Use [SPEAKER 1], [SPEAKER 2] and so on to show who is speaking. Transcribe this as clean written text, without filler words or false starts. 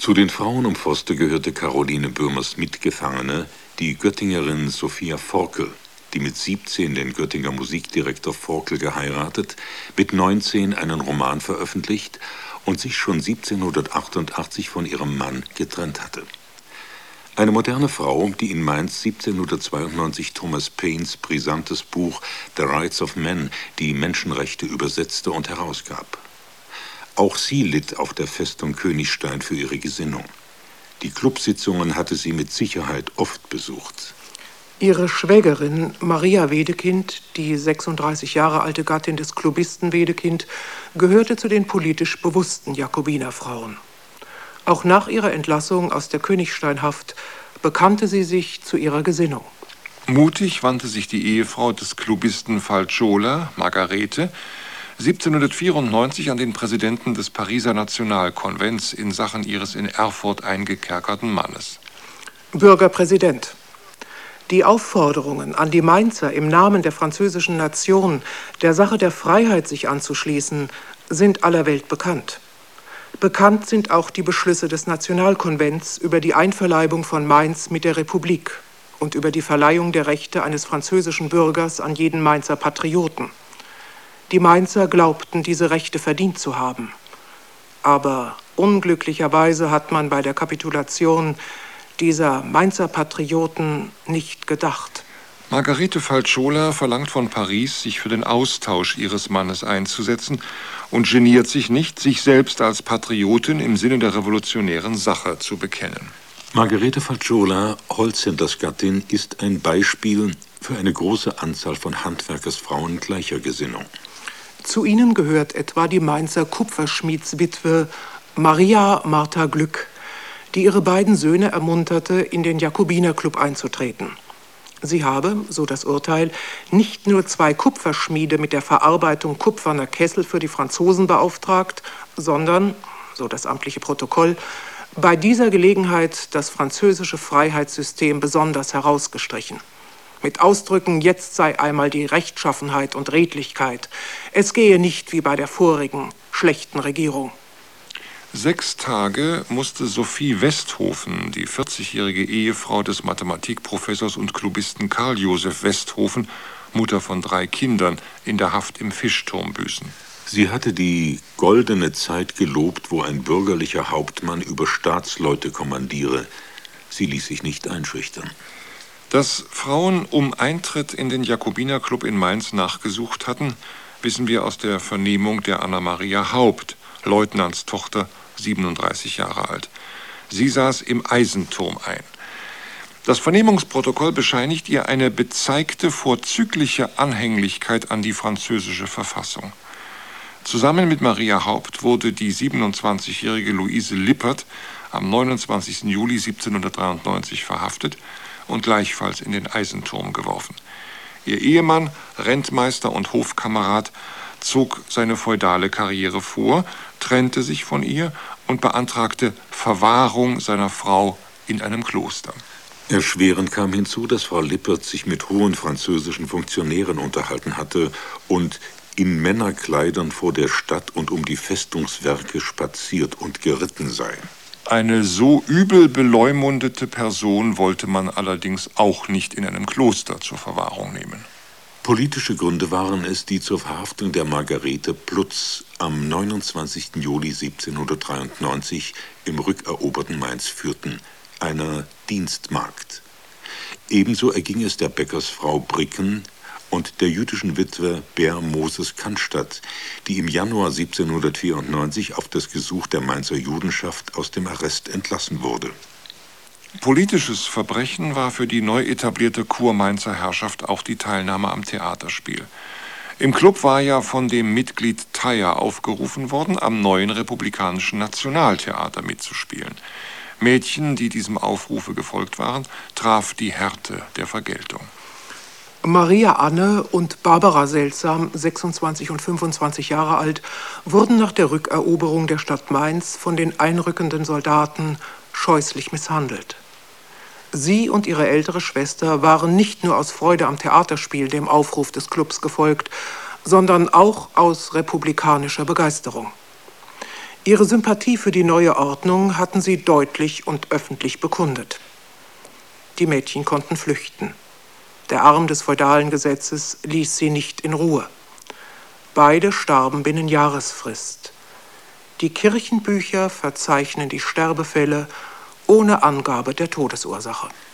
[SPEAKER 1] Zu den Frauen um Forster gehörte Caroline Böhmers Mitgefangene, die Göttingerin Sophia Forkel, die mit 17 den Göttinger Musikdirektor Forkel geheiratet, mit 19 einen Roman veröffentlicht und sich schon 1788 von ihrem Mann getrennt hatte. Eine moderne Frau, die in Mainz 1792 Thomas Paines brisantes Buch The Rights of Men, die Menschenrechte, übersetzte und herausgab. Auch sie litt auf der Festung Königstein für ihre Gesinnung. Die Clubsitzungen hatte sie mit Sicherheit oft besucht.
[SPEAKER 2] Ihre Schwägerin Maria Wedekind, die 36 Jahre alte Gattin des Klubisten Wedekind, gehörte zu den politisch bewussten Jakobinerfrauen. Auch nach ihrer Entlassung aus der Königsteinhaft bekannte sie sich zu ihrer Gesinnung.
[SPEAKER 3] Mutig wandte sich die Ehefrau des Klubisten Falcciola, Margarete, 1794 an den Präsidenten des Pariser Nationalkonvents in Sachen ihres in Erfurt eingekerkerten Mannes.
[SPEAKER 2] Bürgerpräsident, die Aufforderungen an die Mainzer im Namen der französischen Nation, der Sache der Freiheit sich anzuschließen, sind aller Welt bekannt. Bekannt sind auch die Beschlüsse des Nationalkonvents über die Einverleibung von Mainz mit der Republik und über die Verleihung der Rechte eines französischen Bürgers an jeden Mainzer Patrioten. Die Mainzer glaubten, diese Rechte verdient zu haben. Aber unglücklicherweise hat man bei der Kapitulation dieser Mainzer Patrioten nicht gedacht.
[SPEAKER 3] Margarete Falcciola verlangt von Paris, sich für den Austausch ihres Mannes einzusetzen und geniert sich nicht, sich selbst als Patriotin im Sinne der revolutionären Sache zu bekennen.
[SPEAKER 1] Margarete Falcciola, Holzhändlers Gattin, ist ein Beispiel für eine große Anzahl von Handwerkersfrauen gleicher Gesinnung.
[SPEAKER 2] Zu ihnen gehört etwa die Mainzer Kupferschmiedswitwe Maria Martha Glück, die ihre beiden Söhne ermunterte, in den Jakobinerclub einzutreten. Sie habe, so das Urteil, nicht nur 2 Kupferschmiede mit der Verarbeitung kupferner Kessel für die Franzosen beauftragt, sondern, so das amtliche Protokoll, bei dieser Gelegenheit das französische Freiheitssystem besonders herausgestrichen. Mit Ausdrücken, jetzt sei einmal die Rechtschaffenheit und Redlichkeit. Es gehe nicht wie bei der vorigen, schlechten Regierung.
[SPEAKER 3] 6 Tage musste Sophie Westhofen, die 40-jährige Ehefrau des Mathematikprofessors und Klubisten Karl Josef Westhofen, Mutter von 3 Kindern, in der Haft im Fischturm büßen.
[SPEAKER 1] Sie hatte die goldene Zeit gelobt, wo ein bürgerlicher Hauptmann über Staatsleute kommandiere. Sie ließ sich nicht einschüchtern.
[SPEAKER 3] Dass Frauen um Eintritt in den Jakobinerclub in Mainz nachgesucht hatten, wissen wir aus der Vernehmung der Anna-Maria Haupt, Leutnantstochter, 37 Jahre alt. Sie saß im Eisenturm ein. Das Vernehmungsprotokoll bescheinigt ihr eine bezeigte vorzügliche Anhänglichkeit an die französische Verfassung. Zusammen mit Maria Haupt wurde die 27-jährige Luise Lippert am 29. Juli 1793 verhaftet und gleichfalls in den Eisenturm geworfen. Ihr Ehemann, Rentmeister und Hofkamerad, zog seine feudale Karriere vor, trennte sich von ihr und beantragte Verwahrung seiner Frau in einem Kloster.
[SPEAKER 1] Erschwerend kam hinzu, dass Frau Lippert sich mit hohen französischen Funktionären unterhalten hatte und in Männerkleidern vor der Stadt und um die Festungswerke spaziert und geritten sei.
[SPEAKER 3] Eine so übel beleumundete Person wollte man allerdings auch nicht in einem Kloster zur Verwahrung nehmen.
[SPEAKER 1] Politische Gründe waren es, die zur Verhaftung der Margarete Plutz am 29. Juli 1793 im rückeroberten Mainz führten, einer Dienstmagd. Ebenso erging es der Bäckersfrau Bricken und der jüdischen Witwe Ber Moses Cannstatt, die im Januar 1794 auf das Gesuch der Mainzer Judenschaft aus dem Arrest entlassen wurde.
[SPEAKER 3] Politisches Verbrechen war für die neu etablierte Kurmainzer Herrschaft auch die Teilnahme am Theaterspiel. Im Club war ja von dem Mitglied Thayer aufgerufen worden, am neuen Republikanischen Nationaltheater mitzuspielen. Mädchen, die diesem Aufrufe gefolgt waren, traf die Härte der Vergeltung.
[SPEAKER 2] Maria Anne und Barbara Seltsam, 26 und 25 Jahre alt, wurden nach der Rückeroberung der Stadt Mainz von den einrückenden Soldaten scheußlich misshandelt. Sie und ihre ältere Schwester waren nicht nur aus Freude am Theaterspiel dem Aufruf des Clubs gefolgt, sondern auch aus republikanischer Begeisterung. Ihre Sympathie für die neue Ordnung hatten sie deutlich und öffentlich bekundet. Die Mädchen konnten flüchten. Der Arm des feudalen Gesetzes ließ sie nicht in Ruhe. Beide starben binnen Jahresfrist. Die Kirchenbücher verzeichnen die Sterbefälle ohne Angabe der Todesursache.